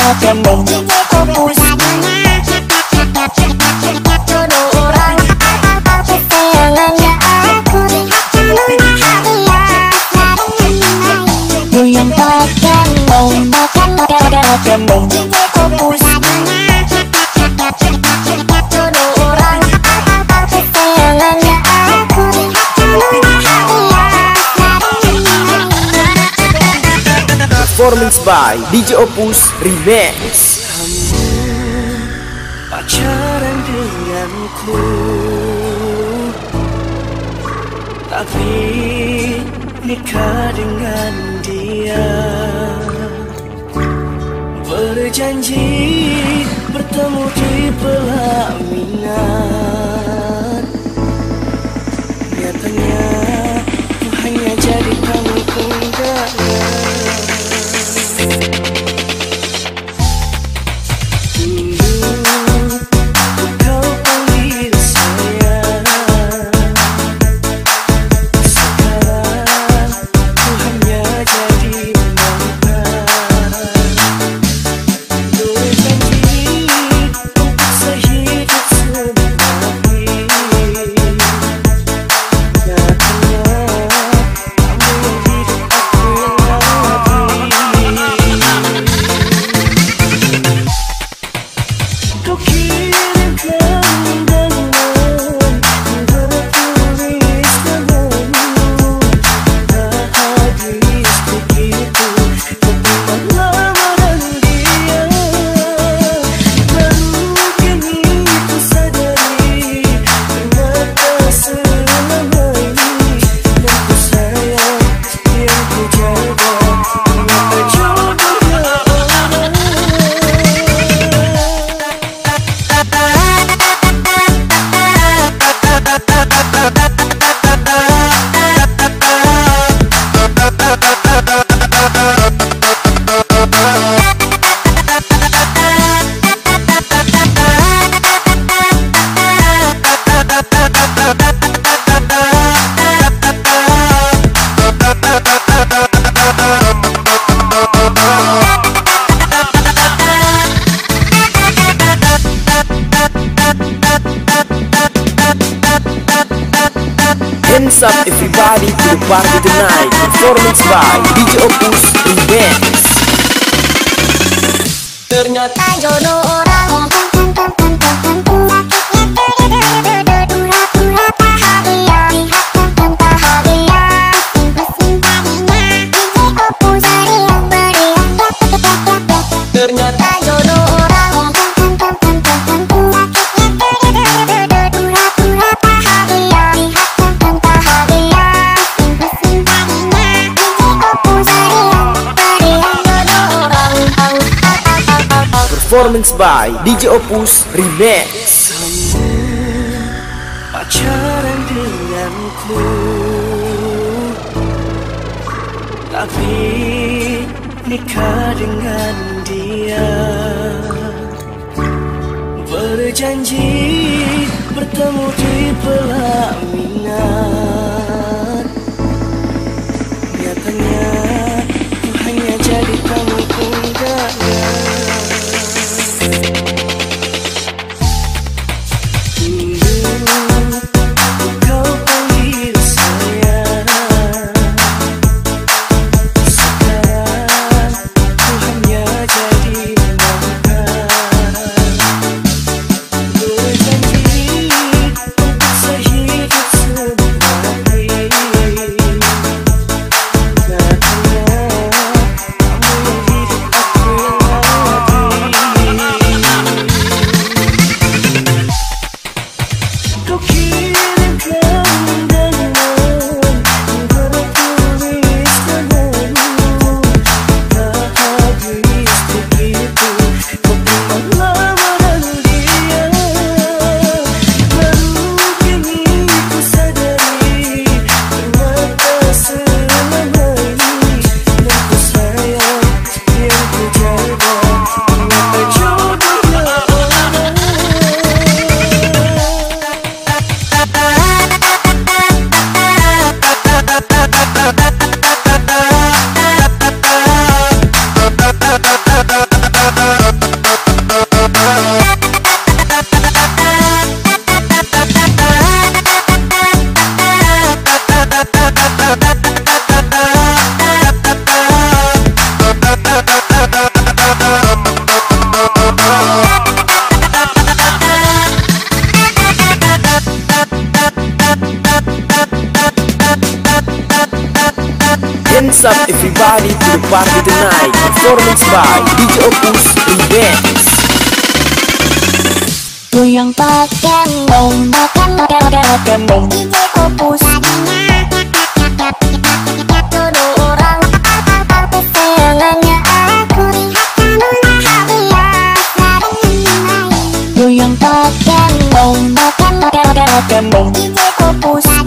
Gembong Opus jodoh orang kesayangannya aku goyang tak gembong gembong Opus jodoh orang kesayangannya aku Performance by DJ Opus Remix. Pacaran denganku, tapi nikah dengan dia. Berjanji bertemu di pelaminan, nyatanya ku hanya jadi tamu undangan. Hands up everybody to the party tonight. Performance by DJ Opus Remix. Ternyata jodoh orang ternyata jodoh orang Performance by DJ Opus Remix. pacaran denganku, tapi nikah dengan dia. Berjanji bertemu di pelaminan, nyatanya ku hanya jadi tamu undangan. Hands up everybody to the party tonight. Performance by DJ Opus Remix. Goyang pakai mong, makan mong DJ Opus. Todo orang kesayangannya aku. Goyang pakai mong, makan mong DJ Opus.